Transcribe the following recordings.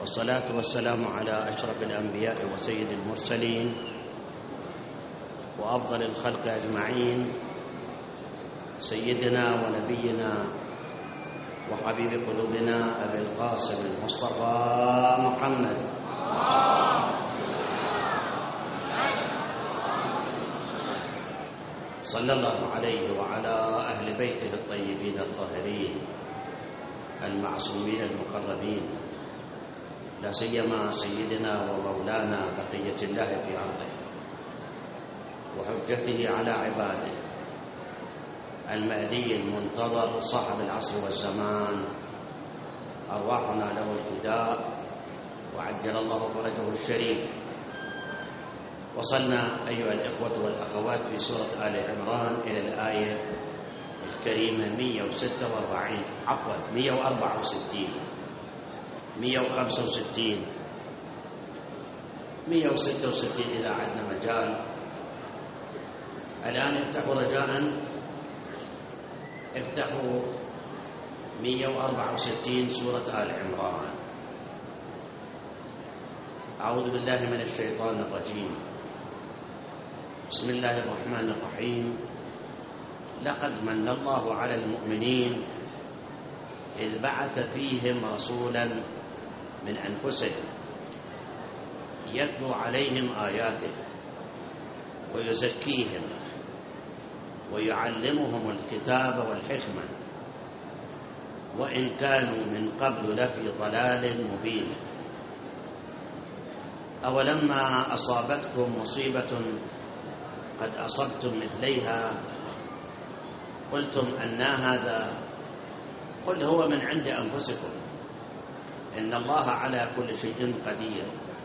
والصلاة والسلام على أشرف الأنبياء وسيد المرسلين وأفضل الخلق أجمعين، سيدنا ونبينا وحبيب قلوبنا أبي القاسم المصطفى محمد صلى الله عليه وعلى أهل بيته الطيبين الطاهرين المعصومين المقربين، لا سيما سيدنا ومولانا بقية الله في أرضه وحجته على عباده المهدي المنتظر صاحب العصر والزمان، أرواحنا له الفداء وعجل الله فرجه الشريف. وصلنا أيها الإخوة والأخوات في سورة آل عمران إلى الآية الكريمة 146 عفوا 164 165 166 إذا عندنا مجال. الآن افتحوا رجاء، افتحوا 164 سورة آل عمران. أعوذ بالله من الشيطان الرجيم، بسم الله الرحمن الرحيم. لقد من الله على المؤمنين إذ بعث فيهم رسولا من أنفسهم يتلو عليهم آياته ويزكيهم ويعلمهم الكتاب والحكمة وإن كانوا من قبل لفي ضلال مبين. أولما أصابتكم مصيبة قد أصبتم مثليها قلتم أنى هذا، قل هو من عند أنفسكم إن الله على كل شيء قدير.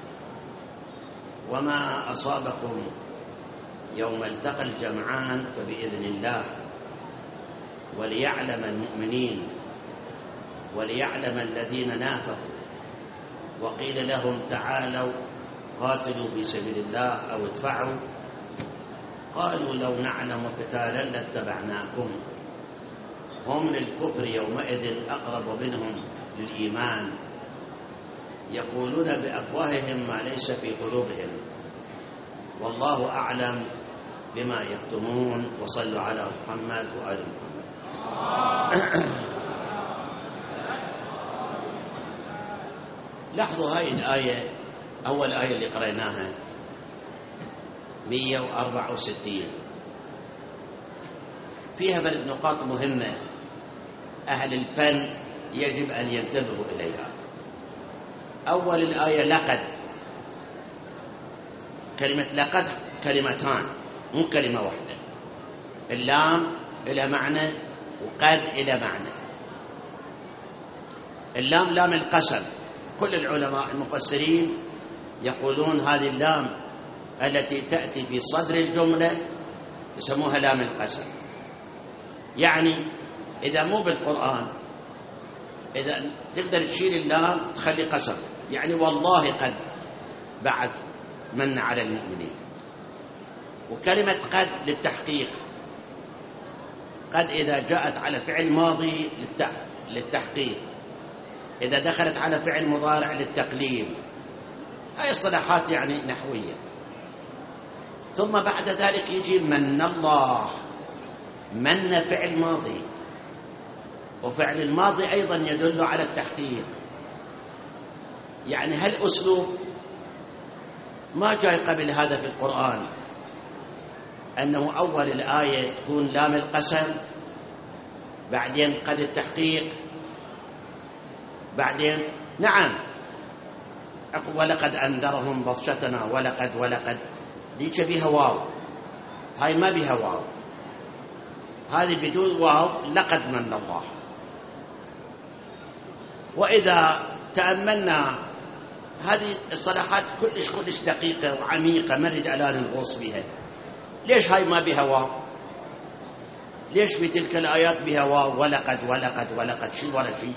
وما أصابكم يوم التقى الجمعان فبإذن الله وليعلم المؤمنين وليعلم الذين نافقوا. وقيل لهم تعالوا قاتلوا في سبيل الله أو ادفعوا، قالوا لو نعلم قتالا لاتبعناكم. هم للكفر يومئذ أقرب منهم للإيمان يقولون بأفواههم ما ليس في قلوبهم والله أعلم بما يكتمون. وصلوا على محمد وآل محمد. لاحظوا هاي الآية، أول آية اللي قرأناها 164 فيها نقاط مهمة أهل الفن يجب أن ينتبهوا إليها. أول الآية لقد، كلمة لقد كلمتان مو كلمة واحدة، اللام إلى معنى وقد إلى معنى. اللام لام القسم، كل العلماء المفسرين يقولون هذه اللام التي تأتي في صدر الجملة يسموها لام القسم. يعني إذا مو بالقرآن إذا تقدر تشيل اللام تخلي قسم، يعني والله قد بعد من على المؤمنين. وكلمة قد للتحقيق، قد إذا جاءت على فعل ماضي للتحقيق، إذا دخلت على فعل مضارع للتقليل. هاي اصطلاحات يعني نحوية. ثم بعد ذلك يجي من الله، من فعل ماضي، وفعل الماضي أيضا يدل على التحقيق. يعني هالأسلوب ما جاي قبل هذا في القرآن، أنه أول الآية تكون لام القسم، بعدين قد التحقيق، بعدين نعم ولقد أنذرهم بطشتنا ولقد ديك بها واو، هاي ما بها واو، هذه بدون واو لقد من الله. وإذا تأملنا هذه الصلاحات كلش دقيقة وعميقة، ما نريد الآن نغوص بها. ليش هاي ما بها واو؟ ليش في تلك الآيات بها واو ولقد شيء ولا شيء؟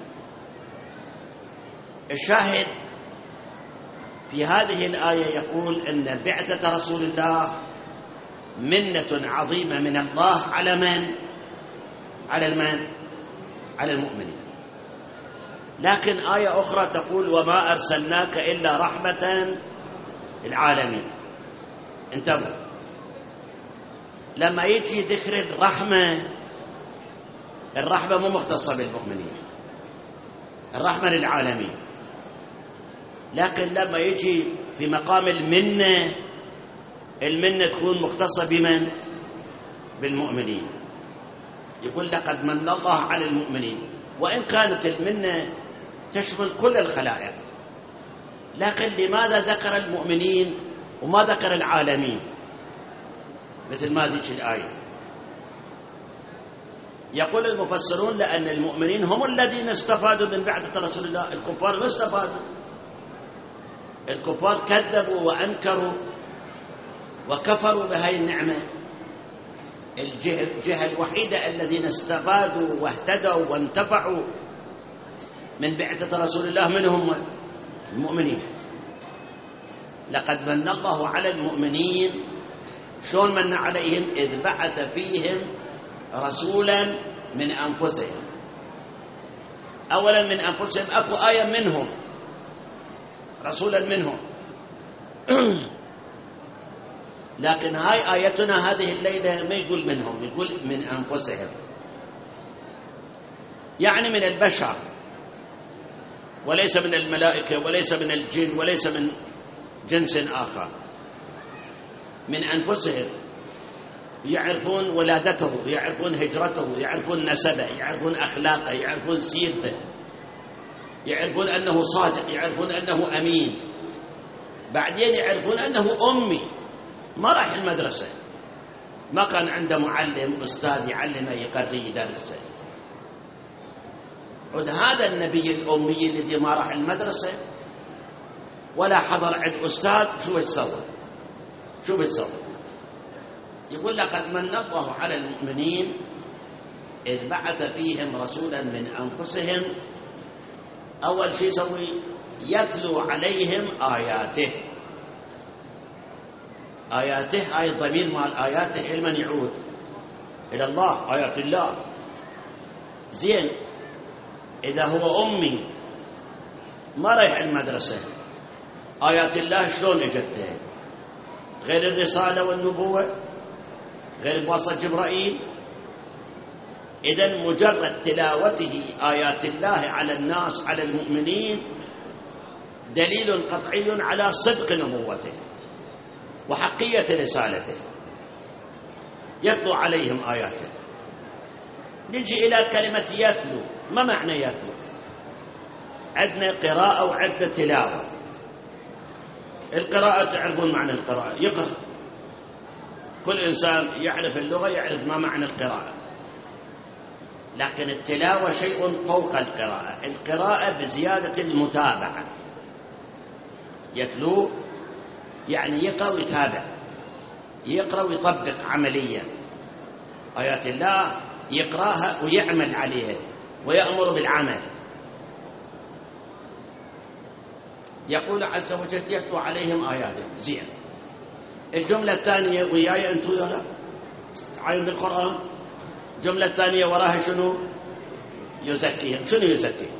الشاهد في هذه الآية يقول أن بعثة رسول الله منة عظيمة من الله على من؟ على المؤمنين. لكن آية أخرى تقول وما أرسلناك إلا رحمة للعالمين. انتبهوا، لما يجي ذكر الرحمة مو مختصة بالمؤمنين، الرحمة للعالمين. لكن لما يجي في مقام المنة تكون مختصة بمن؟ بالمؤمنين. يقول لقد من الله على المؤمنين، وإن كانت المنة تشمل كل الخلائق، لكن لماذا ذكر المؤمنين وما ذكر العالمين مثل ما ذيك الآية؟ يقول المفسرون لأن المؤمنين هم الذين استفادوا من بعثة رسول الله، الكفار ما استفادوا. الكفار كذبوا وأنكروا وكفروا بهذه النعمة. الجهة الوحيدة الذين استفادوا واهتدوا وانتفعوا من بعثة رسول الله منهم المؤمنين. لقد من الله على المؤمنين. شلون من عليهم؟ إذ بعث فيهم رسولا من أنفسهم. أولا من أنفسهم، أكو آية منهم، رسولا منهم. لكن هاي آيتنا هذه الليلة ما يقول منهم، يقول من أنفسهم، يعني من البشر، وليس من الملائكة وليس من الجن وليس من جنس آخر. من أنفسهم، يعرفون ولادته، يعرفون هجرته، يعرفون نسبه، يعرفون أخلاقه، يعرفون سيرته، يعرفون أنه صادق، يعرفون أنه أمين. بعدين يعرفون أنه أمي، ما راح المدرسة، ما كان عنده معلم أستاذ يعلمه يقري يدرسه. عد هذا النبي الأمي الذي ما راح المدرسة ولا حضر عند أستاذ، شو بتسوي؟ يقول لقد من الله على المؤمنين إذ بعث فيهم رسولا من أنفسهم. أول شيء يسوي يتلو عليهم آياته. آياته، هاي الضمير مال آياته إلى من يعود؟ إلى الله، آيات الله. زين، إذا هو أمي ما رايح المدرسة، آيات الله شلون اجته؟ غير الرسالة والنبوة، غير بواسطة جبرائيل. إذن مجرد تلاوته آيات الله على الناس، على المؤمنين، دليل قطعي على صدق نبوته وحقية رسالته. يتلو عليهم آياته. نجي إلى كلمة يتلو. ما معنى يتلو؟ عندنا قراءة وعندنا تلاوة. القراءة تعرفون معنى القراءة، يقرأ. كل إنسان يعرف اللغة يعرف ما معنى القراءة. لكن التلاوة شيء فوق القراءة. القراءة بزيادة المتابعة. يتلو يعني يقرأ ويتابع، يقرأ ويطبق عمليا آيات الله، يقرأها ويعمل عليها ويأمر بالعمل. يقول عز وجل يتلو عليهم آياته. زين، الجملة الثانية وياي أنتو يلا تعاين بالقرآن. الجملة الثانية وراها شنو؟ يزكيهم. شنو يزكيهم؟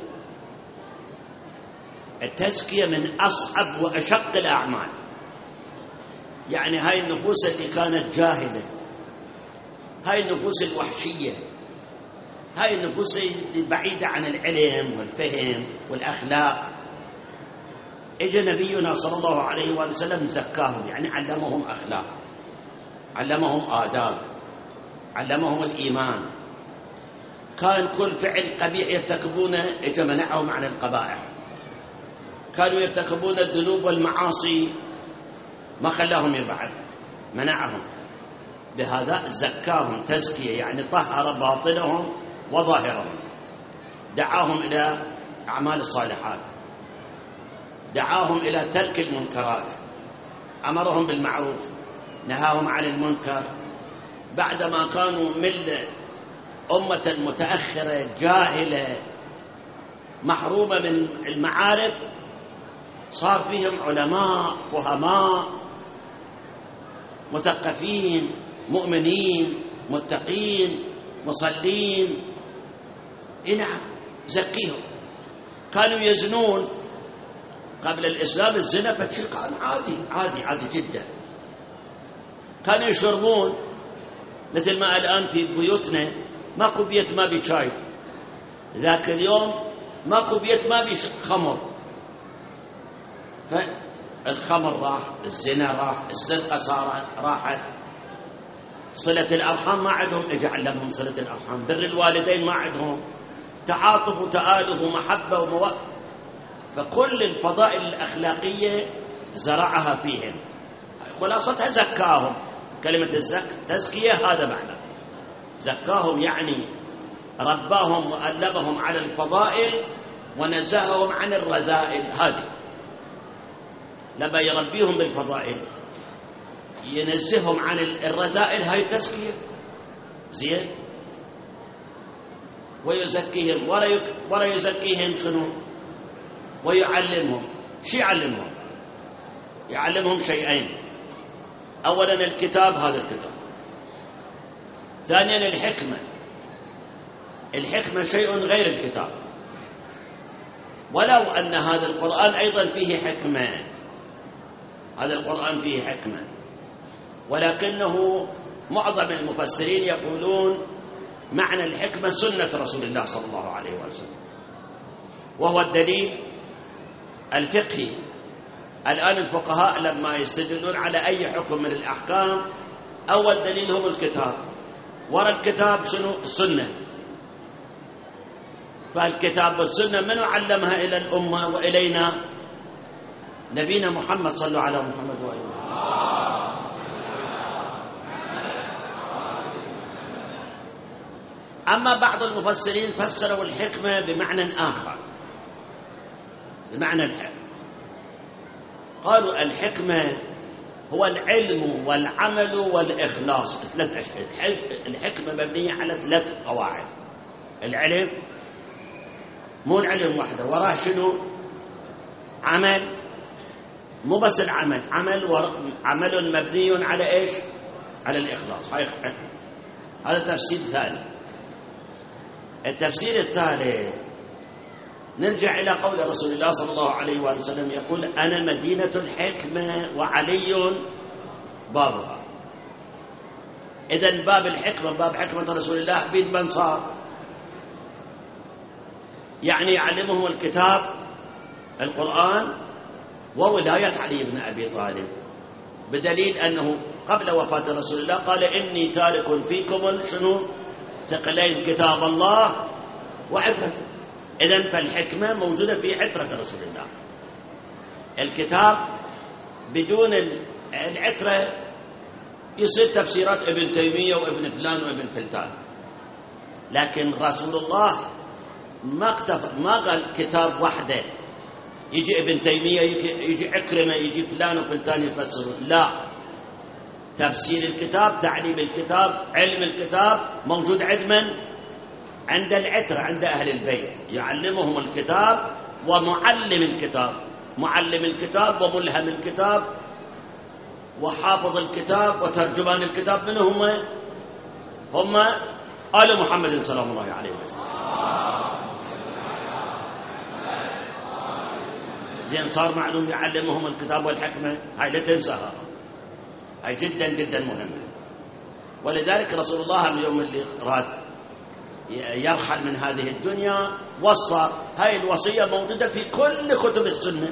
التزكية من أصعب وأشق الأعمال. يعني هاي النفوس اللي كانت جاهلة، هاي النفوس الوحشية، هاي النفوس البعيدة عن العلم والفهم والأخلاق، إجا نبينا صلى الله عليه وآله وسلم زكاهم، يعني علمهم أخلاق، علمهم آداب، علمهم الإيمان. كان كل فعل قبيح يرتكبونه إجا منعهم عن القبائح. كانوا يرتكبون الذنوب والمعاصي ما خلاهم يبعد، منعهم. بهذا زكاهم تزكية، يعني طهر باطنهم وظاهرهم، دعاهم إلى أعمال الصالحات، دعاهم إلى ترك المنكرات، أمرهم بالمعروف، نهاهم عن المنكر. بعدما كانوا من أمة متأخرة جاهلة محرومة من المعارف، صار فيهم علماء فهماء مثقفين مؤمنين متقين مصلين. نعم، زكيهم. كانوا يزنون قبل الإسلام. الزنا فشي كان عادي جدا. كانوا يشربون مثل ما الآن في بيوتنا ماكو بيت ما بي شاي، ذاك اليوم ماكو بيت ما بي خمر. فالخمر راح، الزنا راح، السرقة راحت، صلة الأرحام ما عندهم، اجى علمهم صلة الأرحام، بر الوالدين ما عندهم، تعاطف وتآلف ومحبة ومودة. فكل الفضائل الأخلاقية زرعها فيهم، خلاصتها زكاهم. كلمة تزكية هذا معنى زكاهم، يعني رباهم وألبهم على الفضائل ونزههم عن الرذائل. هذه لما يربيهم بالفضائل ينزههم عن الرذائل، هاي تزكية زين. ويزكيهم ورا يزكيهم شنو؟ ويعلمهم. شو يعلمهم؟ يعلمهم شيئين: أولا الكتاب، هذا الكتاب. ثانيا الحكمة شيء غير الكتاب، ولو أن هذا القرآن أيضا فيه حكمة، هذا القرآن فيه حكمة، ولكنه معظم المفسرين يقولون معنى الحكمة سنة رسول الله صلى الله عليه وسلم، وهو الدليل الفقهي. الآن الفقهاء لما يستدلون على أي حكم من الأحكام أول دليلهم الكتاب، وراء الكتاب شنو؟ السنة. فالكتاب والسنة من علمها إلى الأمة وإلينا؟ نبينا محمد، صلوا على محمد وآله. أما بعض المفسرين فسروا الحكمة بمعنى آخر، بمعنى الحكمة. قالوا الحكمة هو العلم والعمل والإخلاص، 3 أشياء. الحكمة مبنية على 3 قواعد. العلم، مو العلم وحده، وراه شنو؟ عمل، مو بس العمل، عمل مبني على إيش؟ على الإخلاص. هاي حكمة. هذا تفسير ثاني. التفسير الثالث نرجع إلى قول رسول الله صلى الله عليه وآله وسلم يقول: أنا مدينة الحكمة وعلي بابها. إذن باب الحكمة، باب حكمة رسول الله بيد من صار؟ يعني يعلمهم الكتاب القرآن وولاية علي بن أبي طالب، بدليل أنه قبل وفاة رسول الله قال: إني تارك فيكم شنو؟ ثقلين، كتاب الله وعترته. إذن فالحكمة موجودة في عترة رسول الله. الكتاب بدون العترة يصير تفسيرات ابن تيمية وابن فلان وابن فلتان، لكن رسول الله ما قال كتاب وحده يجي ابن تيمية يجي عكرمة يجي فلان وفلتان يفسرون، لا. تفسير الكتاب، تعليم الكتاب، علم الكتاب موجود عند من؟ عند العترة، عند أهل البيت. يعلمهم الكتاب ومعلم الكتاب، معلم الكتاب وملهم الكتاب وحافظ الكتاب وترجمان الكتاب. من هم آل محمد سلام الله عليه وسلم. زين، صار معلوم يعلمهم الكتاب والحكمة. هاي لا تنساها، هاي جدا جدا مهمة. ولذلك رسول الله اليوم اللي راد يرحل من هذه الدنيا وصى. هاي الوصية موجودة في كل كتب السنة،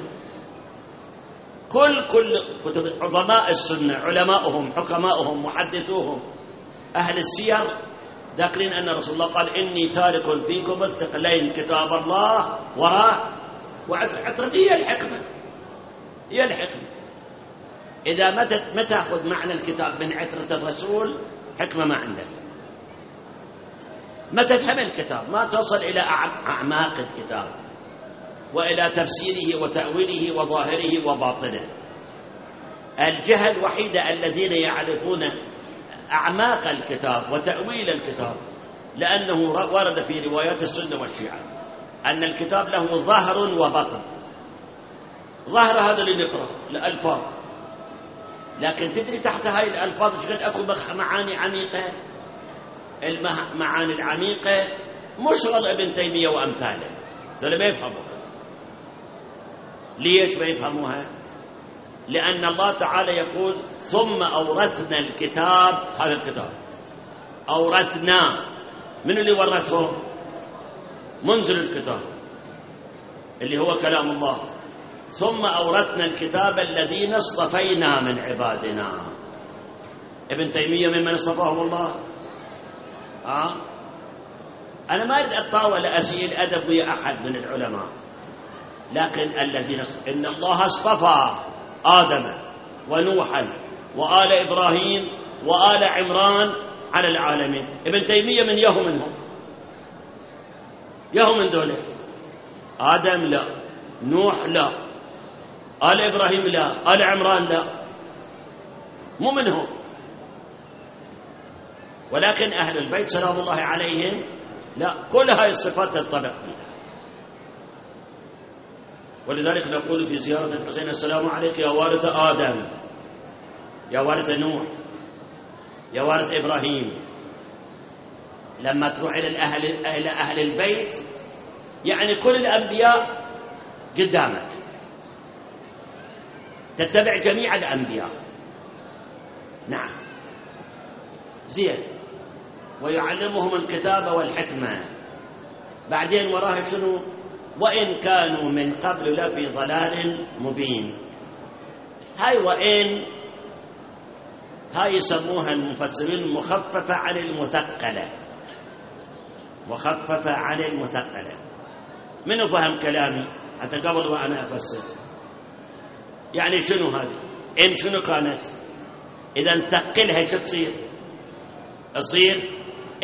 كل كتب عظماء السنة، علماؤهم، حكماؤهم، محدثوهم، أهل السير، ذاكرين أن رسول الله قال: إني تارك فيكم الثقلين، كتاب الله وراه وعترته. هي الحكمة، هي الحكمة. إذا ما تأخذ معنى الكتاب من عترة الرسول، حكمة ما عندك. ما تفهم الكتاب، ما توصل إلى أعماق الكتاب وإلى تفسيره وتأويله وظاهره وباطنه. الجهل الوحيدة الذين يعرفون أعماق الكتاب وتأويل الكتاب، لأنه ورد في روايات السنة والشيعة أن الكتاب له ظهر وبطن. ظهر هذا اللي نقرأ الألفاظ، لكن تدري تحت هاي الألفاظ شغل أكو معاني عميقة. المعاني العميقة مش شغل ابن تيمية وأمثاله، ذولا ما يفهموا. ليش ما يفهموها؟ لأن الله تعالى يقول ثم أورثنا الكتاب، هذا الكتاب أورثنا، من اللي ورثه؟ منزل الكتاب اللي هو كلام الله. ثم أورثنا الكتاب الذين اصطفينا من عبادنا. ابن تيمية ممن اصطفاه الله؟ أنا ما أريد أطاول أسيء الأدب ويا أحد من العلماء، لكن الذين إن الله اصطفى آدم ونوحا وآل إبراهيم وآل عمران على العالمين. ابن تيمية من يهو منهم؟ يهو من دولة؟ آدم لا، نوح لا، آل إبراهيم لا، آل عمران لا، مو منهم. ولكن أهل البيت سلام الله عليهم لا، كل هاي الصفات تنطبق فيها. ولذلك نقول في زيارة الحسين السلام عليك يا وارث آدم، يا وارث نوح، يا وارث إبراهيم. لما تروح إلى أهل البيت يعني كل الأنبياء قدامك، تتبع جميع الأنبياء. نعم زين. ويعلمهم الكتاب والحكمة. بعدين وراها شنو؟ وإن كانوا من قبل لفي ضلال مبين. هاي وإن هاي يسموها المفسرين مخففة عن المثقلة، مخففة عن المثقلة. منو فهم كلامي حتى قبل وأنا أفسر؟ يعني شنو هذه؟ إن شنو كانت؟ إذا نثقلها شو تصير؟ تصير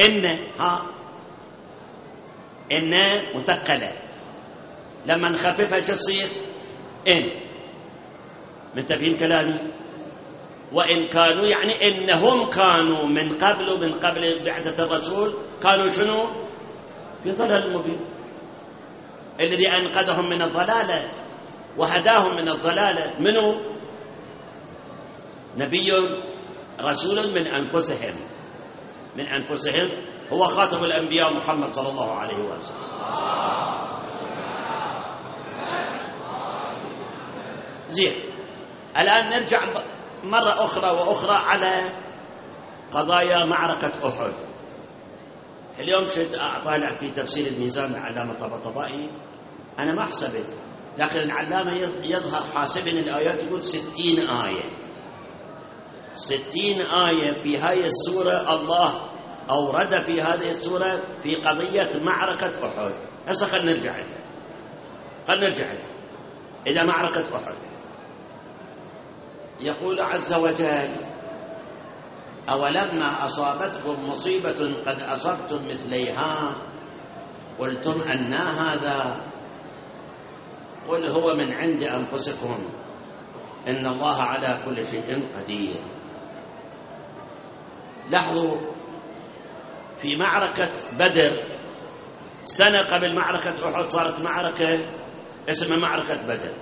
إن مثقلة. لما نخففها شو تصير؟ إن. منتبهين كلامي؟ وإن كانوا يعني إنهم كانوا من قبل بعثة الرسول كانوا شنو؟ في ضلال مبين. الذي أنقذهم من الضلالة وهداهم من الضلالة منه نبي رسول من أنفسهم هو خاتم الأنبياء محمد صلى الله عليه وسلم. زين. الآن نرجع مرة أخرى على قضايا معركة أحد. اليوم شد أطالع في تفسير الميزان العلامة الطباطبائي، أنا ما حسبت، لكن العلامة يظهر حاسبين الآيات يقول 60 آية. 60 آية في هاي السورة الله أورد في هذه السورة في قضية معركة أحد. هسه خلنا نرجع إلى معركة أحد. يقول عز وجل أولما أصابتكم مصيبة قد أصبتم مثليها قلتم أنى هذا قل هو من عند أنفسكم إن الله على كل شيء قدير. لاحظوا في معركة بدر سنة قبل معركة أحد صارت معركة اسمها معركة بدر.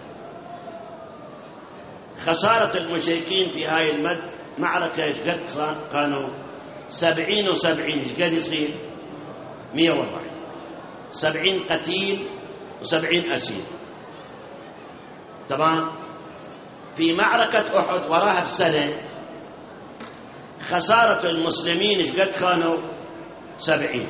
خسارة المشركين في هاي المعركة ايش قد كانوا؟ 70 و70. ايش قد يصير؟ 140. 70 قتيل و70 أسير. تمام. في معركة أحد وراها بسنة خسارة المسلمين ايش قد كانوا؟ 70.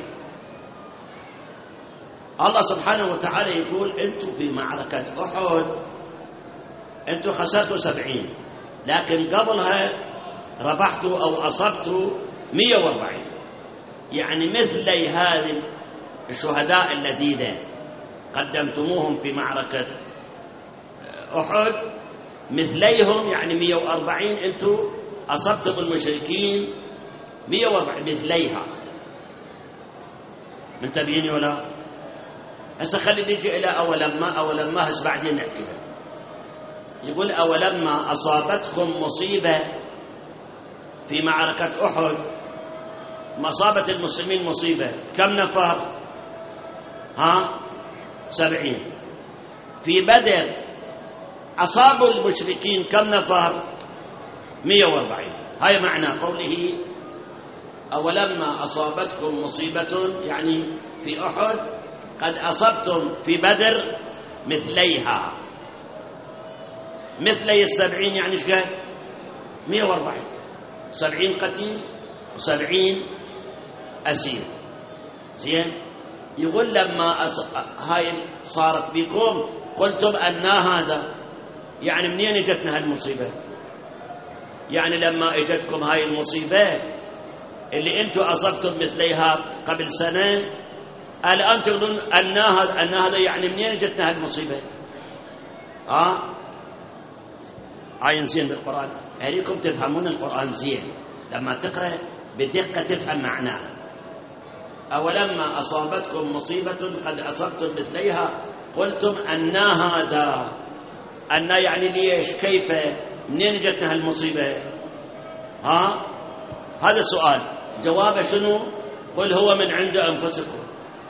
الله سبحانه وتعالى يقول انتم في معركة أحد انتم خسرتوا 70، لكن قبلها ربحتوا أو أصبتوا 140. يعني مثلي هذه الشهداء الذين قدمتموهم في معركة أحد مثليهم، يعني 140 انتم أصبتوا بالمشركين 140 مثليها. منتبهين ولا؟ هسه خلي نجي إلى أولما هسه بعدين نحكيها. يقول أولما أصابتكم مصيبة في معركة أحد، مصابة المسلمين مصيبة كم نفر؟ 70. في بدر أصابوا المشركين كم نفر؟ 140. هاي معنى قوله أولما أصابتكم مصيبة، يعني في أحد قد أصبتم في بدر مثليها. مثلي 70 يعني ايش قال؟ 140. 70 قتيل و70 أسير. زين. يقول لما هاي صارت بكم قلتم أننا هذا، يعني منين اجتنا هالمصيبة؟ يعني لما اجتكم هاي المصيبة اللي انتم أصبتم مثليها قبل سنة، الآن تقولون أن هذا يعني منين اجتنا هالمصيبة؟ عين زين بالقرآن، أريكم تفهمون القرآن زين لما تقرأ بدقة تفهم معناه. أولما أصابتكم مصيبة قد أصبتم مثليها قلتم أن هذا، أن يعني ليش؟ كيف؟ منين جتنا هالمصيبة؟ هذا السؤال. جوابه شنو؟ قل هو من عند أنفسكم.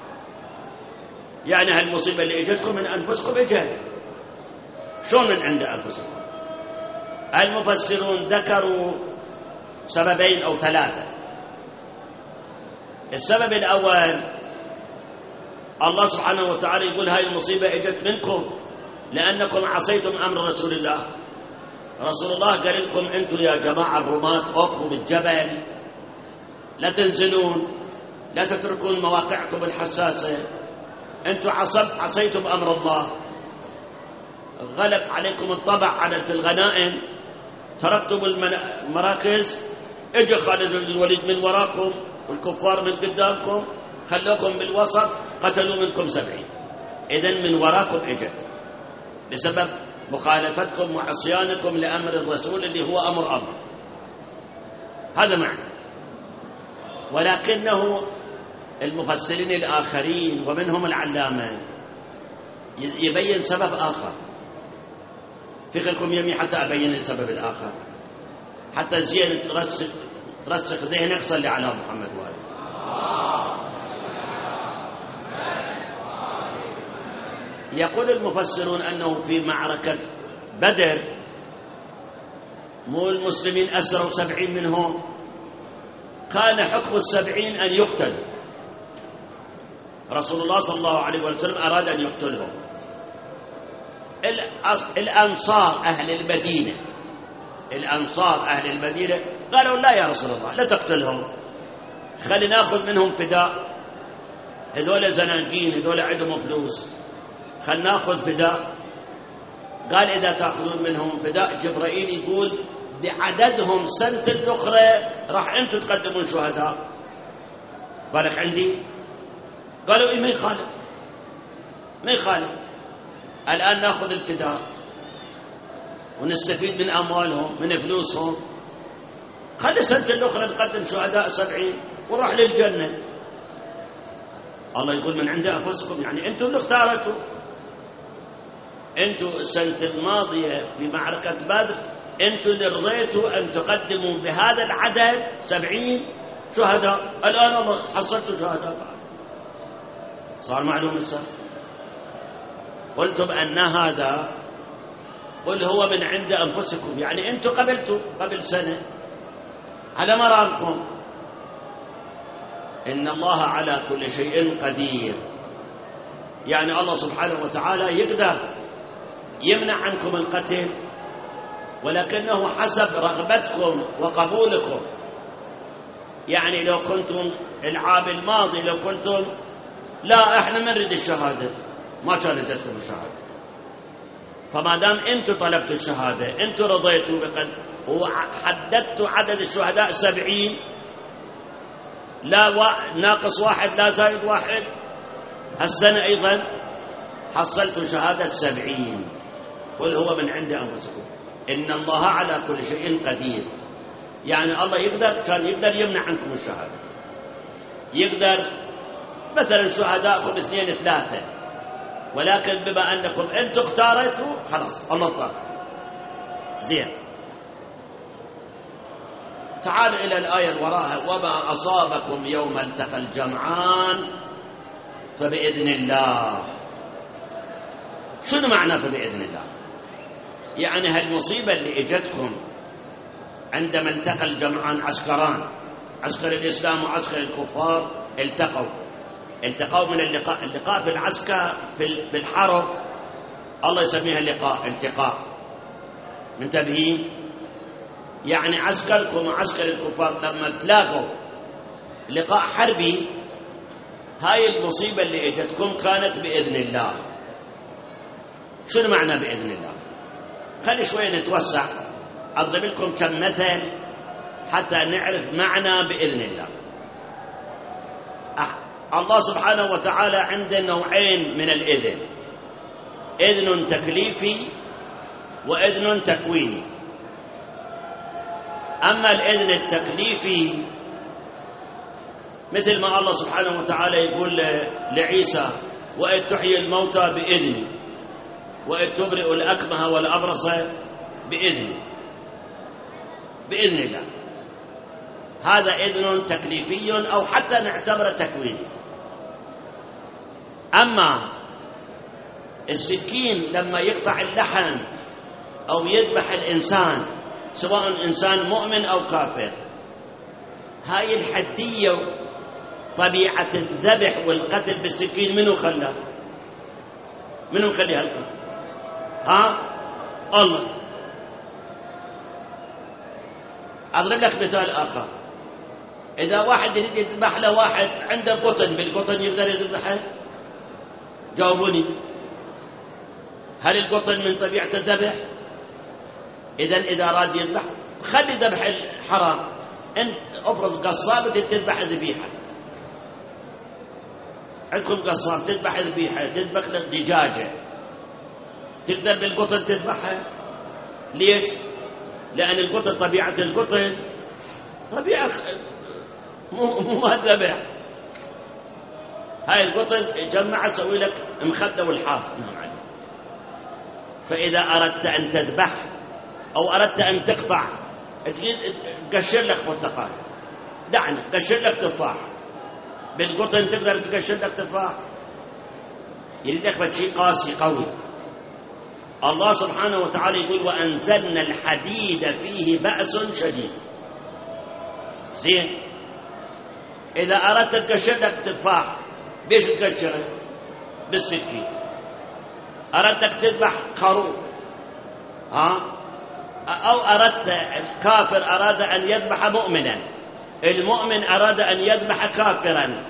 يعني هالمصيبة اللي اجتكم من أنفسكم اجت. شلون من عند أنفسكم؟ المفسرون ذكروا سببين أو ثلاثة. السبب الأول الله سبحانه وتعالى يقول هاي المصيبة اجت منكم لأنكم عصيتم أمر رسول الله. رسول الله قال لكم أنتم يا جماعة الرماة أوقفوا بالجبل، لا تنزلون، لا تتركون مواقعكم الحساسة، أنتم عصيتم أمر الله، غلب عليكم الطبع في الغنائم، تركتم المراكز، اجى خالد بن الوليد من وراكم والكفار من قدامكم، خلوكم بالوسط، قتلوا منكم 70. إذن من وراكم اجت بسبب مخالفتكم وعصيانكم لأمر الرسول اللي هو أمر الله. هذا معنى. ولكنه المفسرين الآخرين ومنهم العلامة يبين سبب آخر. في خلكم يمي حتى أبين السبب الآخر حتى زين ترسخ ذهنك. صلي على محمد وآله. يقول المفسرون أنه في معركة بدر مو المسلمين أسروا 70 منهم، كان حكم 70 أن يقتلوا. رسول الله صلى الله عليه وسلم أراد أن يقتلهم. الأنصار أهل المدينة، الأنصار أهل المدينة قالوا لا يا رسول الله لا تقتلهم، خلينا ناخذ منهم فداء، هذول زناقين، هذول عندهم فلوس، خلينا ناخذ فداء. قال إذا تأخذون منهم فداء جبرائيل يقول بعددهم سنة الأخرى راح أنتم تقدمون شهداء. بارك عندي. قالوا إيه ما يخالف، ما يخالف، الآن ناخذ الفداء ونستفيد من أموالهم من فلوسهم، خلي سنة الأخرى نقدم شهداء 70 وراح للجنة. الله يقول من عند أنفسكم، يعني أنتم اللي اختارتوا. أنتم السنة الماضية في معركة بدر أنتم اللي رضيتوا أن تقدموا بهذا العدد 70 شهداء، الآن الله حصلتوا شهداء بعد. صار معلوم السبب. قلتم أن هذا، قل هو من عند أنفسكم، يعني أنتم قبلتوا قبل سنة على مراركم. إن الله على كل شيء قدير، يعني الله سبحانه وتعالى يقدر يمنع عنكم القتل، ولكنه حسب رغبتكم وقبولكم. يعني لو كنتم العام الماضي لو كنتم لا احنا ما نريد الشهادة ما كانت لكم الشهادة، فما دام انتم طلبتوا الشهادة انتم رضيتوا وحددتوا عدد الشهداء 70، لا ناقص واحد لا زايد واحد، هالسنة أيضا حصلتوا شهادة 70. قل هو من عند أنفسكم إن الله على كل شيء قدير، يعني الله كان يقدر يمنع عنكم الشهادة، يقدر مثلا شهداءكم 2 3، ولكن بما أنكم أنتم اختارتوا خلاص الله اختار. زين. تعالوا إلى الآية وراها: وما أصابكم يوم التقى الجمعان فبإذن الله. شنو معنى فبإذن الله؟ يعني هالمصيبة اللي اجتكم عندما التقى الجمعان عسكران، عسكر الإسلام وعسكر الكفار التقوا من اللقاء في العسكر في الحرب الله يسميها اللقاء التقاء. منتبهين؟ يعني عسكركم وعسكر الكفار لما تلاقوا لقاء حربي، هاي المصيبة اللي اجتكم كانت بإذن الله. شنو معنى بإذن الله؟ خلي شوية نتوسع، أضرب لكم كم مثل حتى نعرف معنى بإذن الله. الله سبحانه وتعالى عنده نوعين من الإذن: إذن تكليفي وإذن تكويني. أما الإذن التكليفي مثل ما الله سبحانه وتعالى يقول لعيسى: وإذ تحيي الموتى بإذني وإذ تبرئ الأكمه والأبرص بإذني، بإذن الله. هذا إذن تكليفي أو حتى نعتبره تكويني. أما السكين لما يقطع اللحم أو يذبح الإنسان، سواء إنسان مؤمن أو كافر، هاي الحدية طبيعة الذبح والقتل بالسكين منو خلاه؟ منو مخليها القتل؟ الله. أضرب لك مثال آخر: إذا واحد يريد يذبح له واحد عنده قطن، بالقطن يقدر يذبحه؟ جاوبوني. هل القطن من طبيعة الذبح؟ إذا أراد يذبح خلي ذبح الحرام. أنت أفرض قصاب تذبح ذبيحة، عندكم قصاب تذبح ذبيحة، تذبح لك دجاجة، تقدر بالقطن تذبحها؟ ليش؟ لأن القطن طبيعة القطن طبيعة مو ذبح. هاي القطن جمع سوي لك مخدة والحاف. نعم عليه. فإذا أردت أن تذبح أو أردت أن تقطع، تريد تقشر لك برتقال، دعني قشر لك تفاح. بالقطن تقدر تقشر لك تفاح؟ يريد لك شيء قاسي قوي. الله سبحانه وتعالى يقول: وأنزلنا الحديد فيه بأس شديد. زين، إذا أردت تقشر لك تفاح بيش تقشره؟ بالسكين. أردتك تذبح خروف، أو أردت الكافر أراد أن يذبح مؤمنا، المؤمن أراد أن يذبح كافرا،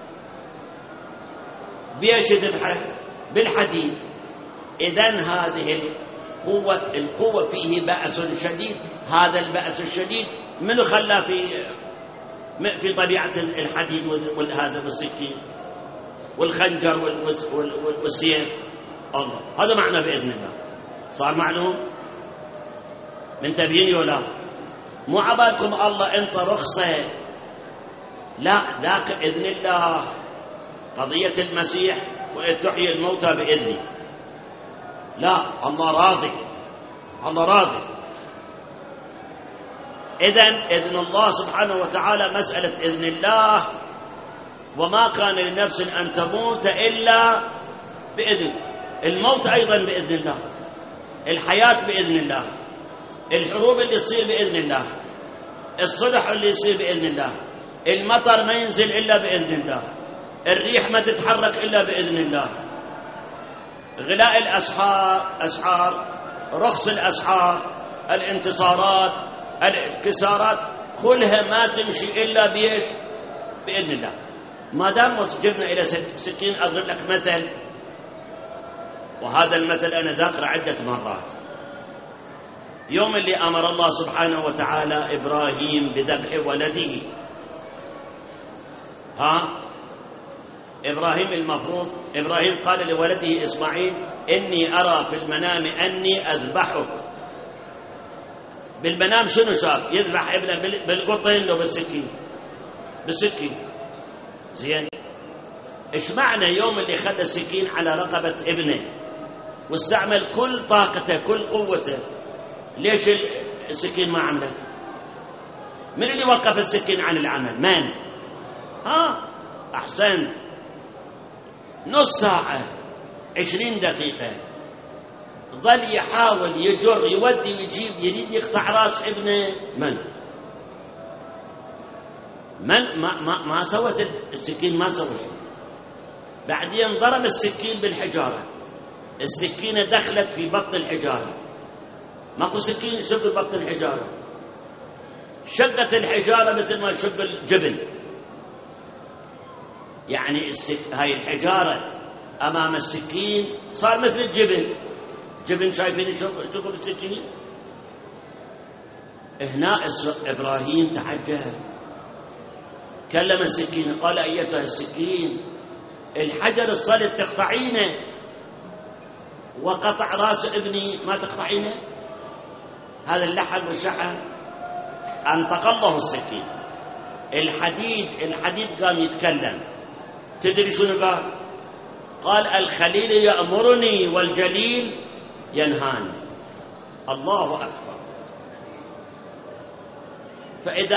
بيش يذبحه؟ بالحديد. إذن هذه القوة فيه بأس شديد. هذا البأس الشديد منو خلاه في طبيعة الحديد والهذا والسكين والخنجر والسيف؟ الله. هذا معنى بإذن الله. صار معلوم؟ منتبهين ولا مو عبادكم الله انت رخصة؟ لا، ذاك إذن الله. قضية المسيح وإذ تحيي الموتى بإذني، لا، الله راضي، الله راضي. إذن الله سبحانه وتعالى مسألة إذن الله. وما كان لنفس أن تموت إلا بإذن. الموت أيضا بإذن الله، الحياة بإذن الله، الحروب اللي تصير بإذن الله، الصلح اللي يصير بإذن الله، المطر ما ينزل إلا بإذن الله، الريح ما تتحرك إلا بإذن الله، غلاء الأسعار، رخص الأسعار، الانتصارات، الانكسارات، كلها ما تمشي إلا بيش؟ بإذن الله. ما دام جبنا إلى سكين، أضرب لك مثل، وهذا المثل أنا ذاكره عدة مرات. يوم اللي أمر الله سبحانه وتعالى إبراهيم بذبح ولده، إبراهيم قال لولده إسماعيل: إني أرى في المنام أني أذبحك. بالمنام شنو شاف؟ يذبح ابنه بالقطن لو بالسكين؟ بالسكين. زين، إيش معنى يوم اللي خد السكين على رقبة ابنه واستعمل كل طاقته كل قوته، ليش السكين ما عمله؟ من اللي وقف السكين عن العمل؟ من؟ أحسنت، نص ساعة 20 دقيقة ظل يحاول يجر يودي ويجيب، يريد يقطع راس ابنه. ما سوت السكين، ما سوى شيء. بعدين ضرب السكين بالحجارة، السكينة دخلت في بطن الحجارة، ماكو سكين يشق بطن الحجارة، شقت الحجارة مثل ما شق الجبل. يعني هاي الحجارة أمام السكين صار مثل الجبل. جبل شايفين شق بالسكين. هنا إبراهيم تعجب، كلم السكين قال أيتها السكين الحجر الصلب تقطعينه وقطع راس ابني ما تقطعينه؟ هذا اللحم والشحم. أنطق الله السكين. الحديد قام يتكلم. تدري شنو قال؟ قال الخليل يأمرني والجليل ينهاني. الله أكبر. فإذا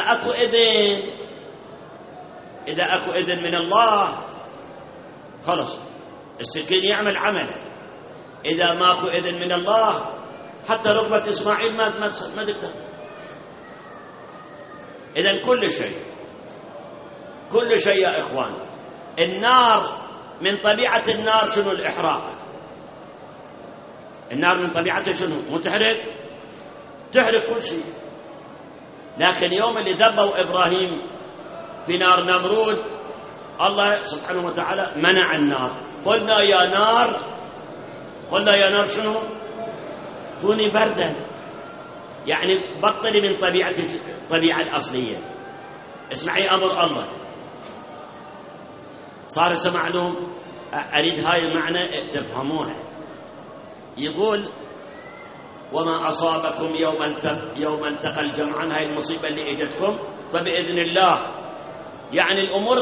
أكو إذن من الله خلص السكين يعمل عمله. إذا ما أكو إذن من الله حتى ركبة إسماعيل ما تقدر. إذن كل شيء يا إخوان. النار من طبيعة النار شنو؟ الإحراق. النار من طبيعته شنو؟ تحرق كل شيء. لكن يوم اللي ذبوا إبراهيم في نار نمرود الله سبحانه وتعالى منع النار. قلنا يا نار شنو؟ كوني بردا. يعني بطلي من الطبيعة الأصلية، اسمعي أمر الله. صار معلوم. أريد هاي المعنى تفهموها. يقول وما أصابكم يوم التقى الجمعان، هاي المصيبة اللي اجتكم فبإذن الله. يعني الأمور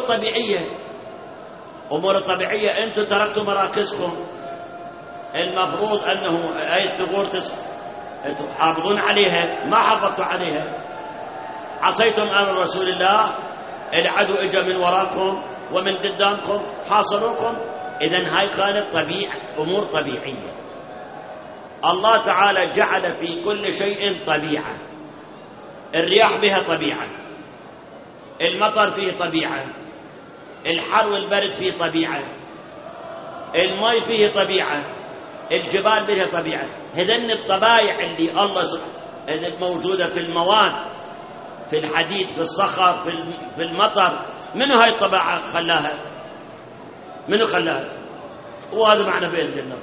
الطبيعية أنتم تركتوا مراكزكم. المفروض أنه هاي الثغور أنتم تحافظون عليها، ما حافظتوا عليها. عصيتم أمر رسول الله، العدو إجا من وراكم ومن قدامكم حاصروكم. إذن هاي كانت أمور طبيعية. الله تعالى جعل في كل شيء طبيعة. الرياح بها طبيعة، المطر فيه طبيعة، الحر والبرد فيه طبيعة، الماء فيه طبيعة، الجبال بها طبيعة. هذن الطبائع اللي الله موجودة في المواد، في الحديد، في الصخر، في المطر. منو هاي الطبيعة خلاها؟ وهذا معنى بإذن الله.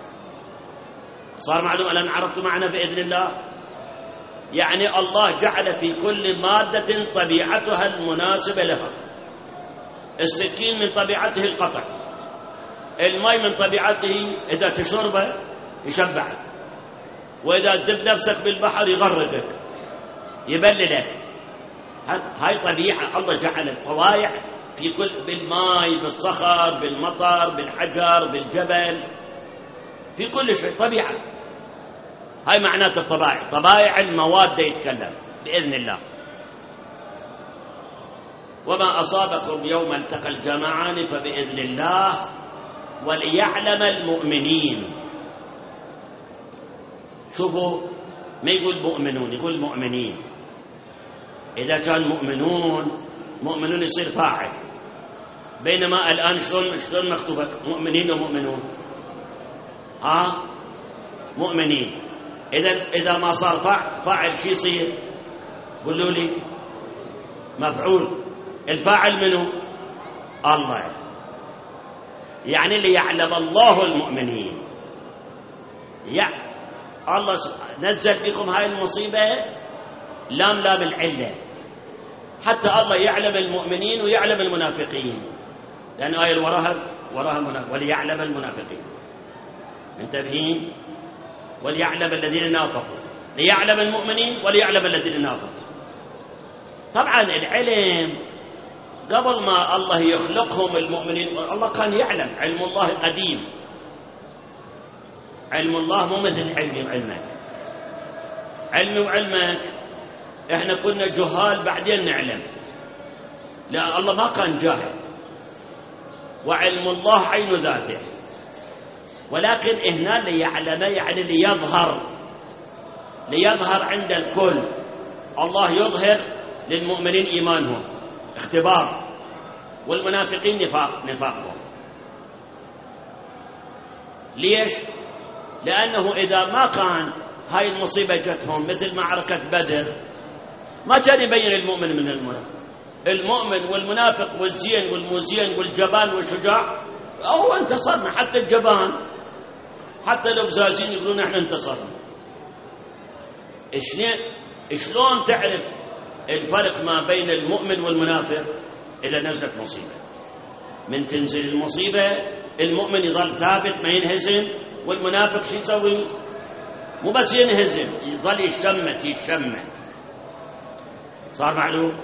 صار معلوم الآن عرفتوا معنى بإذن الله. يعني الله جعل في كل مادة طبيعتها المناسبة لها. السكين من طبيعته القطع، الماء من طبيعته إذا تشربه يشبعك، وإذا تدب نفسك بالبحر يغرقك يبللك. هاي طبيعة الله جعل الطبائع في كل، بالماء، بالصخر، بالمطر، بالحجر، بالجبل، في كل شيء طبيعة. هاي معنات الطبائع. طبائع المواد يتكلم بإذن الله. وما أصابكم يوم التقى الجمعان فبإذن الله وليعلم المؤمنين. شوفوا، ما يقول مؤمنون، يقول مؤمنين. إذا كان مؤمنون يصير فاعل، بينما الآن شلون مكتوبة مؤمنين ومؤمنون؟ مؤمنين. إذا ما صار فاعل شو يصير؟ قولوا لي. مفعول. الفاعل منه الله. يعني ليعلم الله المؤمنين. الله نزل بكم هاي المصيبة لام العلة، حتى الله يعلم المؤمنين ويعلم المنافقين، لأن آية وراها منافق. وليعلم المنافقين. انتبهين. وليعلم الذين نافقوا. ليعلم المؤمنين وليعلم الذين نافقوا. طبعا العلم قبل ما الله يخلقهم المؤمنين الله كان يعلم. علم الله قديم. علم الله مو مثل علمي وعلمك. علمي وعلمك احنا كنا جهال بعدين نعلم. لا، الله ما كان جاهل. وعلم الله عين ذاته. ولكن هنا ليعلم يعني ليظهر عند الكل. الله يظهر للمؤمنين إيمانهم، اختبار، والمنافقين نفاقهم. ليش؟ لأنه إذا ما كان هاي المصيبة جتهم مثل معركة بدر، ما كان يبين المؤمن من المنافق. المؤمن والمنافق والزين والمزين والجبان والشجاع هو انتصرنا. حتى الجبان حتى لو بزازين يقولون احنا انتصرنا. شلون تعرف الفرق ما بين المؤمن والمنافق؟ إذا نزلت مصيبة. من تنزل المصيبة المؤمن يظل ثابت ما ينهزم، والمنافق شو يسوي؟ مو بس ينهزم، يظل يشمت. صار معلوم؟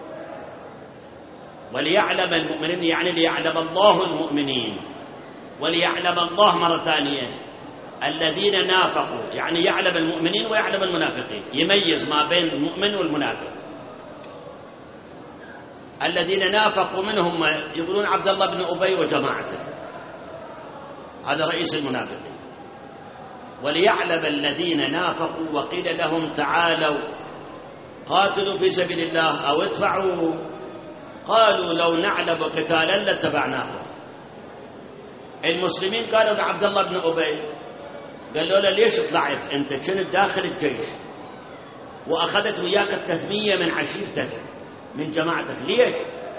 وليعلم المؤمنين، يعني ليعلم الله المؤمنين، وليعلم الله مرة ثانية الذين نافقوا، يعني يعلم المؤمنين ويعلم المنافقين، يميز ما بين المؤمن والمنافق. الذين نافقوا منهم يقولون عبد الله بن أبي وجماعته، هذا رئيس المنافقين. وليعلم الذين نافقوا وقيل لهم تعالوا قاتلوا في سبيل الله أو ادفعوا، قالوا لو نعلم قتالا لاتبعناكم. المسلمين قالوا لعبد الله بن أبي، قالوا له ليش طلعت أنت؟ كنت داخل الجيش وأخذت وياك 300 من عشيرتك من جماعتك، ليش؟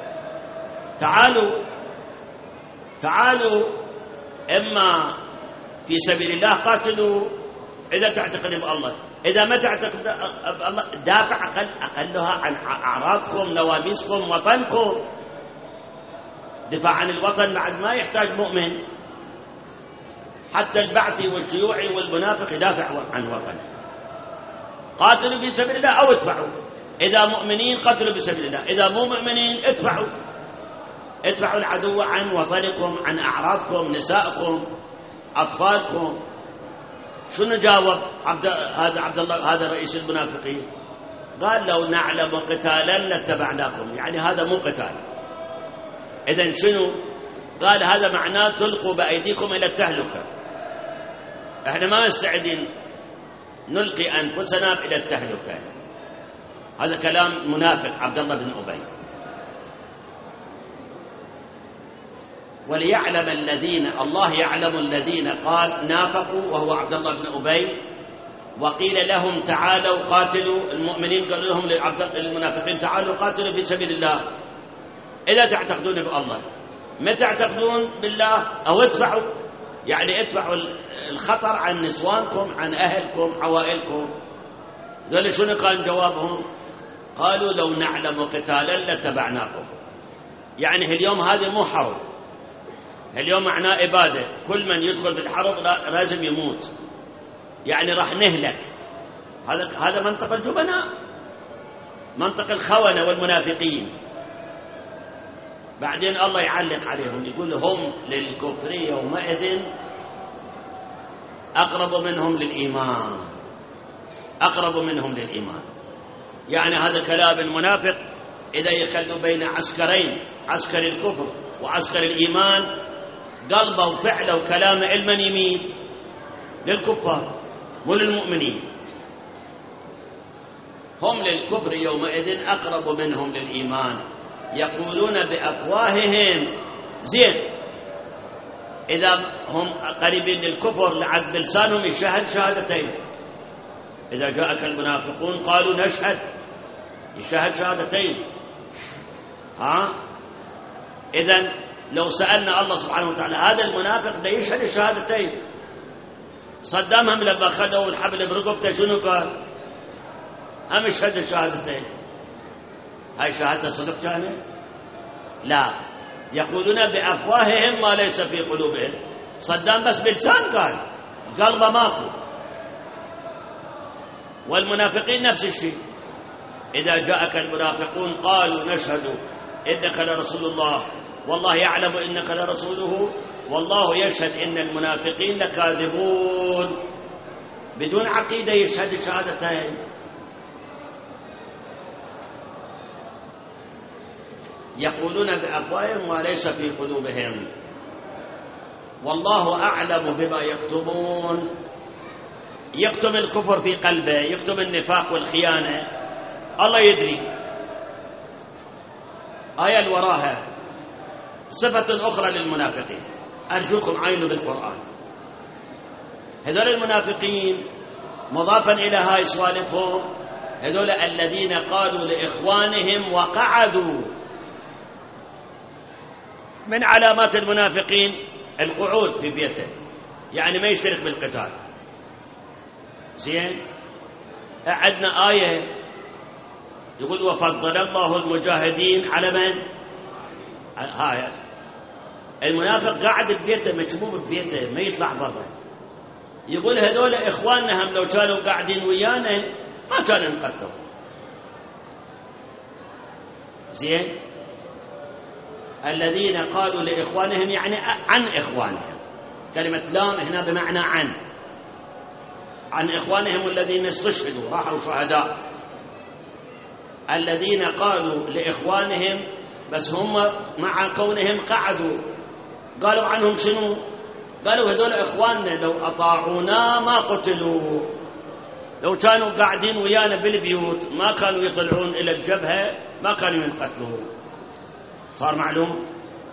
تعالوا إما في سبيل الله قاتلوا إذا تعتقد بالله، إذا ما تعتقد بالله دافع أقلها عن أعراضكم، نواميسكم، وطنكم. دفاع عن الوطن بعد ما يحتاج مؤمن، حتى البعثي والشيوعي والمنافق يدافع عن وطن. قاتلوا في سبيل الله أو ادفعوا، إذا مؤمنين قاتلوا في سبيل الله، إذا مو مؤمنين ادفعوا العدو عن وطنكم، عن أعراضكم، نسائكم، أطفالكم. شنو جاوب عبد الله هذا رئيس المنافقين؟ قال لو نعلم قتالا لاتبعناكم، يعني هذا مو قتال. إذن شنو؟ قال هذا معناه تلقوا بأيديكم إلى التهلكة، احنا ما مستعدين نلقي أنفسنا إلى التهلكة. هذا كلام منافق عبد الله بن أبي. وليعلم الذين، الله يعلم الذين قال نافقوا وهو عبد الله بن أبي، وقيل لهم تعالوا قاتلوا. المؤمنين قالوا لهم للمنافقين تعالوا قاتلوا في سبيل الله إذا تعتقدون بالله. ما تعتقدون بالله أو ادفعوا، يعني ادفعوا الخطر عن نسوانكم، عن أهلكم، عوائلكم. ذل شنو كان جوابهم؟ قالوا لو نعلم قتالا لاتبعناكم. يعني اليوم هذا مو حرب، اليوم معناه إبادة، كل من يدخل بالحرب لازم يموت، يعني راح نهلك. هذا منطق الجبناء، منطق الخونة والمنافقين. بعدين الله يعلق عليهم يقول هم للكفر يومئذ أقرب منهم للإيمان، أقرب منهم للإيمان. يعني هذا كلام المنافق إذا يخلوا بين عسكرين، عسكر الكفر وعسكر الإيمان، قلبه وفعله وكلامه المن يميل للكفار وللمؤمنين. هم للكفر يومئذ أقرب منهم للإيمان، يقولون بأفواههم زين. إذا هم قريبين للكفر لعد بلسانهم يشهد شهادتين. إذا جاءك المنافقون قالوا نشهد، يشهد شهادتين. إذن لو سألنا الله سبحانه وتعالى هذا المنافق ده يشهد الشهادتين. صدام هم لما خذوا الحبل برقبته شنو قال؟ هم يشهد الشهادتين. هاي شهادة صدق كانت؟ لا، يقولون بأفواههم ما ليس في قلوبهم. صدام بس بلسان قال، قلبه ماكو. والمنافقين نفس الشيء. إذا جاءك المنافقون قالوا نشهد إنك لرسول الله والله يعلم إنك لرسوله والله يشهد إن المنافقين لكاذبون. بدون عقيدة يشهد الشهادتين. يقولون بأفواههم ما ليس في قلوبهم والله أعلم بما يكتمون. يكتم الكفر في قلبه، يكتم النفاق والخيانة، الله يدري. آية الوراها صفة أخرى للمنافقين، أرجوكم عينوا بالقرآن. هذول المنافقين مضافا إلى هاي سوالفهم، هذول الذين قالوا لإخوانهم وقعدوا. من علامات المنافقين القعود في بيته، يعني ما يشترك بالقتال. زين، عندنا آية يقول وفضل الله المجاهدين على من؟ هاي المنافق قاعد ببيته، مكبوب ببيته، ما يطلع برا. يقول هذول إخواننا هم لو كانوا قاعدين ويانا ما كانوا نقتلوا. زين، الذين قالوا لإخوانهم يعني عن إخوانهم، كلمة لام هنا بمعنى عن إخوانهم الذين استشهدوا راحوا شهداء. الذين قالوا لإخوانهم، بس هم مع كونهم قعدوا قالوا عنهم شنو؟ قالوا هذول إخواننا لو أطاعونا ما قتلوا، لو كانوا قاعدين ويانا بالبيوت ما كانوا يطلعون إلى الجبهة، ما كانوا ينقتلوا. صار معلوم؟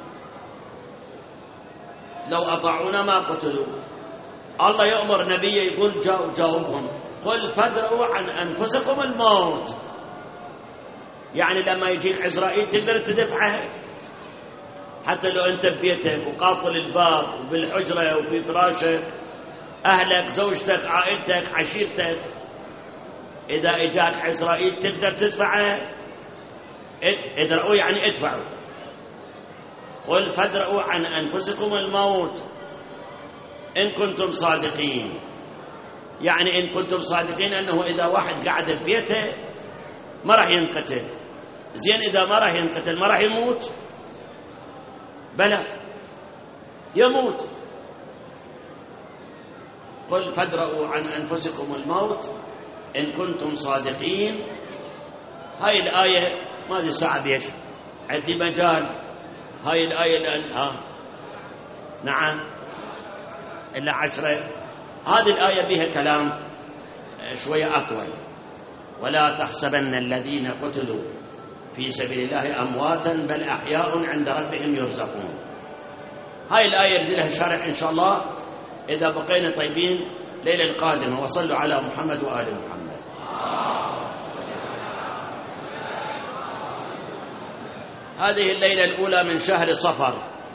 لو أطاعونا ما قتلوا. الله يأمر نبيه يقول جاوبهم قل فادرؤوا عن أنفسكم الموت. يعني لما يجيك عزرائيل تقدر تدفعه، حتى لو أنت ببيتك وقافل الباب وبالحجرة وفي فراشك، أهلك زوجتك عائلتك عشيرتك، إذا إجاك عزرائيل تقدر تدفعه. ادرؤوا يعني ادفعوا. قل فادرؤوا عن أنفسكم الموت إن كنتم صادقين. يعني إن كنتم صادقين أنه إذا واحد قاعد ببيته ما راح ينقتل. زين، إذا ما راح ينقتل ما راح يموت؟ بلى يموت. قل فادرؤوا عن أنفسكم الموت إن كنتم صادقين. هاي الآية ما أدري ساعة بيش عندي مجال. هاي الآية الآن نعم إلا 10. هذه الآية بها كلام شوية أطول. ولا تحسبن الذين قتلوا في سبيل الله أمواتا بل أحياء عند ربهم يرزقون. هاي الآية اللي لها شرح إن شاء الله إذا بقينا طيبين ليلة القادمة. وصلوا على محمد وآل محمد. هذه الليلة الأولى من شهر صفر.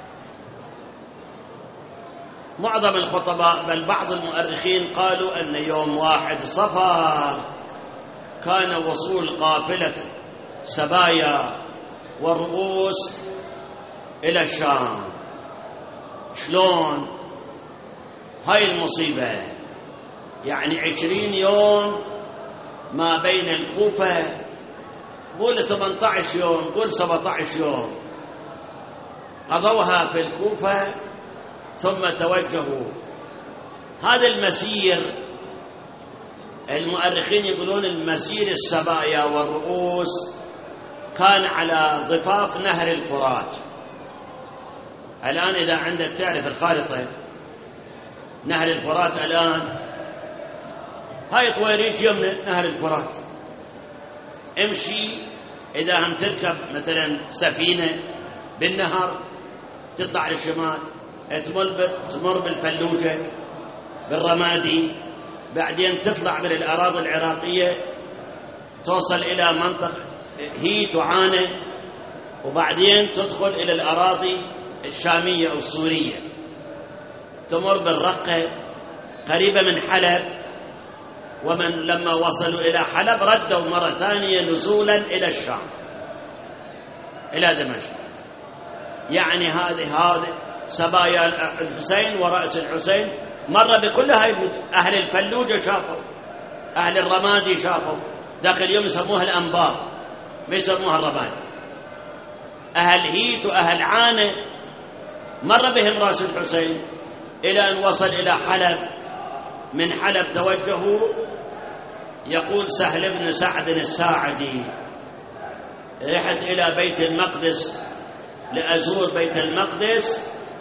معظم الخطباء بل بعض المؤرخين قالوا أن يوم 1 صفر كان وصول قافلة سبايا والرؤوس إلى الشام. شلون؟ هاي المصيبة يعني 20 يوم ما بين الكوفة، قول 18 يوم قول 17 يوم قضوها في الكوفة ثم توجهوا. هذا المسير المؤرخين يقولون المسير السبايا والرؤوس كان على ضفاف نهر الفرات. الآن إذا عندك تعرف الخارطة نهر الفرات، الآن هاي طويريج يمنى نهر الفرات. امشي إذا هم تركب مثلا سفينة بالنهر تطلع للشمال تمر بالفلوجة بالرمادي، بعدين تطلع من الأراضي العراقية توصل إلى منطقة هيت وعانة، وبعدين تدخل إلى الأراضي الشامية أو السورية، تمر بالرقة قريبة من حلب. ومن لما وصلوا إلى حلب ردوا مرة ثانية نزولا إلى الشام إلى دمشق. يعني هذه سبايا الحسين ورأس الحسين مر بكل هاي. أهل الفلوجة شافوا، أهل الرمادي شافوا، ذاك اليوم يسموها الأنبار ما يسموها الرمادي. أهل هيت وأهل عانة مر بهم رأس الحسين إلى أن وصل إلى حلب. من حلب توجهوا. يقول سهل بن سعد الساعدي رحت إلى بيت المقدس لأزور بيت المقدس،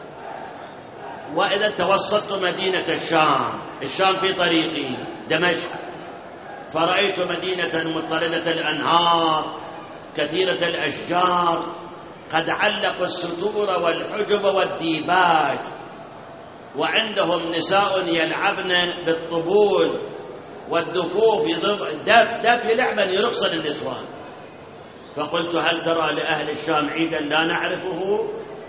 وإذا توسطت مدينة الشام في طريقي دمشق، فرأيت مدينة مضطردة الأنهار كثيرة الأشجار، قد علقوا الستور والحجب والديباج، وعندهم نساء يلعبن بالطبول والدفوف دف لعبا يرقص للنسوان. فقلت هل ترى لأهل الشام عيدا لا نعرفه؟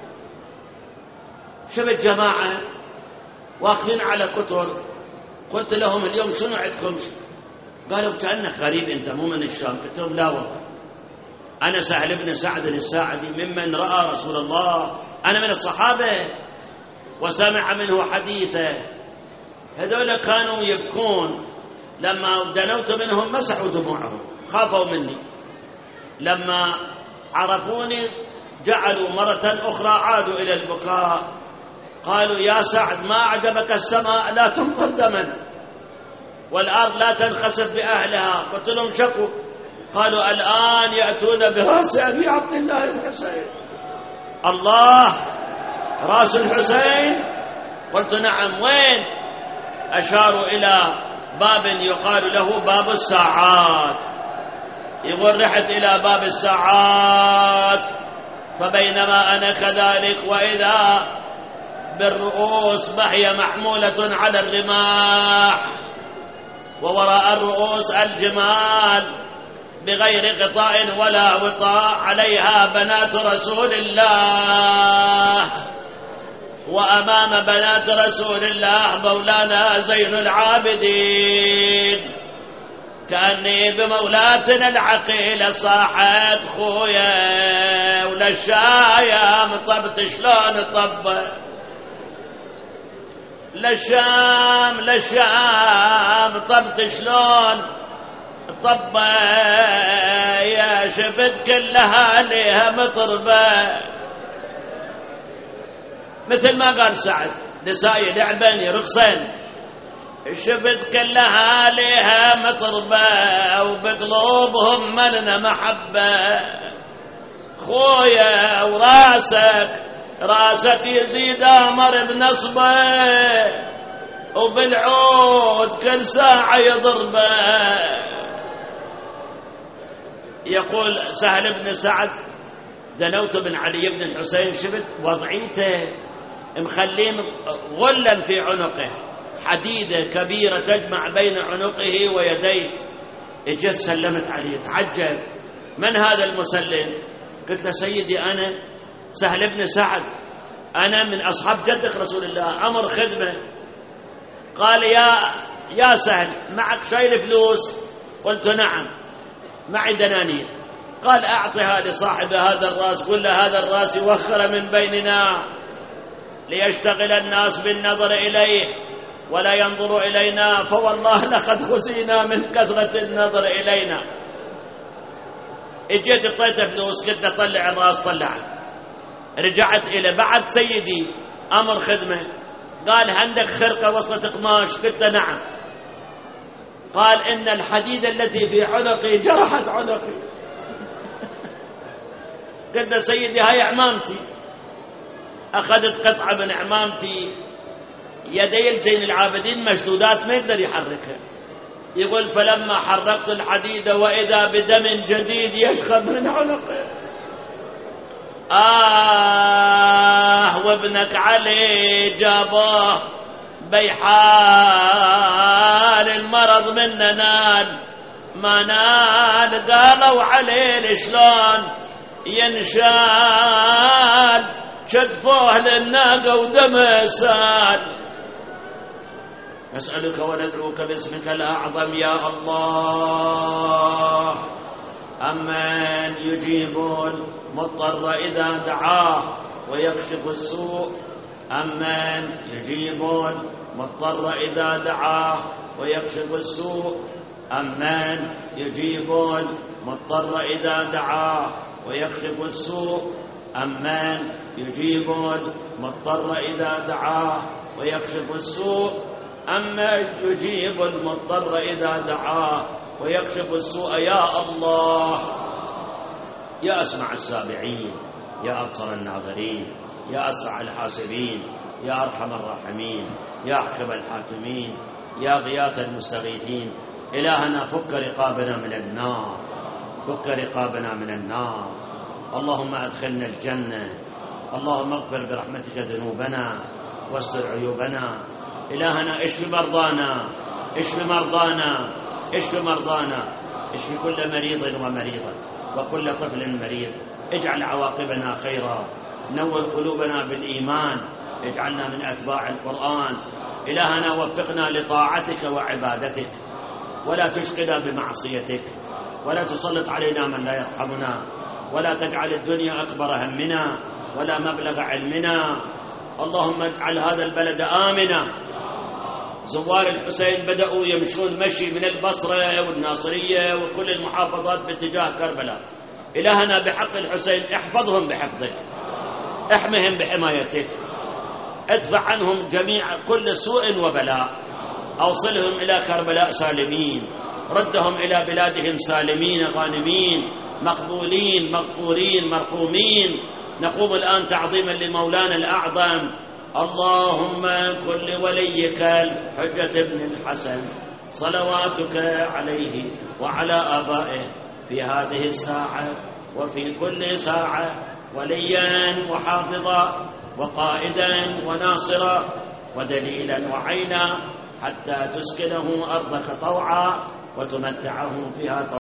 شفت جماعة واقفين على قطر، قلت لهم اليوم شنو عندكم؟ قالوا كأنك غريب أنت مو من الشام. قلت لهم لا والله أنا سهل بن سعد الساعدي ممن رأى رسول الله، أنا من الصحابة وسمع منه حديثه. هذول كانوا يبكون، لما دنوت منهم مسحوا دموعهم، خافوا مني. لما عرفوني جعلوا مرة أخرى عادوا إلى البكاء، قالوا يا سعد ما أعجبك السماء لا تمطر دما والأرض لا تنخسف بأهلها؟ قلت لهم شكوا. قالوا الآن يأتون برأس أبي عبد الله الحسين. الله، رأس الحسين؟ قلت نعم. وين؟ أشاروا إلى باب يقال له باب الساعات. يقول رحت إلى باب الساعات، فبينما أنا كذلك وإذا بالرؤوس وهي محمولة على الرماح، ووراء الرؤوس الجمال بغير غطاء ولا وطاء، عليها بنات رسول الله، وأمام بنات رسول الله مولانا زين العابدين. كأني بمولاتنا العقيلة صاحت خويا وللشايا مطبت شلون طب للشام طبت شلون طب يا شفت كلها ليها مطربة. مثل ما قال سعد نسائي لعبن يرقصن، الشفت كلها ليها مطربة وبقلوبهم ملنا محبة. خويا وراسك يزيد أمر بنصبه، وبالعود كل ساعة يضربه. يقول سهل بن سعد دنوت بن علي بن الحسين، شفت وضعيته مخلين غلا في عنقه، حديدة كبيرة تجمع بين عنقه ويديه. اجت سلمت عليه، تعجب من هذا المسلم؟ قلت له سيدي أنا سهل بن سعد، أنا من أصحاب جدك رسول الله، أمر خدمة. قال يا سهل معك شايل فلوس؟ قلت نعم معي دنانير. قال أعطها لصاحب هذا الرأس، قل له هذا الرأس يوخر من بيننا ليشتغل الناس بالنظر إليه ولا ينظر إلينا، فوالله لقد خزينا من كثرة النظر إلينا. اجيت اعطيته فلوس، قلت له طلع الرأس، طلعه. رجعت إلى بعد سيدي أمر خدمة، قال عندك خرقة وصلة قماش؟ قلت له نعم. قال إن الحديدة التي في عنقي جرحت عنقي. قلت له سيدي هاي عمامتي. أخذت قطعة من عمامتي، يدي زين العابدين مشدودات ما يقدر يحركها. يقول فلما حركت الحديدة وإذا بدم جديد يشخب من عنقه. وابنك علي جابه بيحال المرض منا نال ما نال. قالوا عليه شلون ينشال، شدفوه للناقة ودمه سال. نسألك وندعوك باسمك الأعظم يا الله، أمن يجيب المضطر إذا دعاه ويكشف السوء، أمن يجيب المضطر إذا دعاه ويكشف السوء، أمن يجيب المضطر إذا دعاه ويكشف السوء، أمن يجيب المضطر إذا دعاه ويكشف السوء، أما يجيب المضطر إذا دعاه ويكشف السوء. يا الله، يا أسمع السامعين، يا أبصر الناظرين، يا أسرع الحاسبين، يا أرحم الراحمين، يا أحكم الحاكمين، يا غياث المستغيثين. إلهنا فك رقابنا من النار، فك رقابنا من النار. اللهم أدخلنا الجنة، اللهم اغفر برحمتك ذنوبنا واستر عيوبنا. إلهنا اشف مرضانا اشف مرضانا، اشف مرضانا، اشف كل مريض ومريضة وكل طفل مريض، اجعل عواقبنا خيرا، نور قلوبنا بالإيمان، اجعلنا من أتباع القرآن. إلهنا وفقنا لطاعتك وعبادتك، ولا تشقنا بمعصيتك، ولا تسلط علينا من لا يرحمنا، ولا تجعل الدنيا أكبر همنا ولا مبلغ علمنا. اللهم اجعل هذا البلد آمنا. زوار الحسين بدأوا يمشون مشي من البصرة والناصرية وكل المحافظات باتجاه كربلاء. إلهنا بحق الحسين احفظهم بحفظك، احمهم بحمايتك، ادفع عنهم جميع كل سوء وبلاء، أوصلهم إلى كربلاء سالمين، ردهم إلى بلادهم سالمين غانمين مقبولين مغفورين مرحومين. نقوم الآن تعظيما لمولانا الأعظم. اللهم كن لوليك الحجة بن الحسن صلواتك عليه وعلى آبائه في هذه الساعة وفي كل ساعة وليا وحافظا وقائدا وناصرا ودليلا وعينا، حتى تسكنه أرضك طوعا وتمتعه فيها طوعا.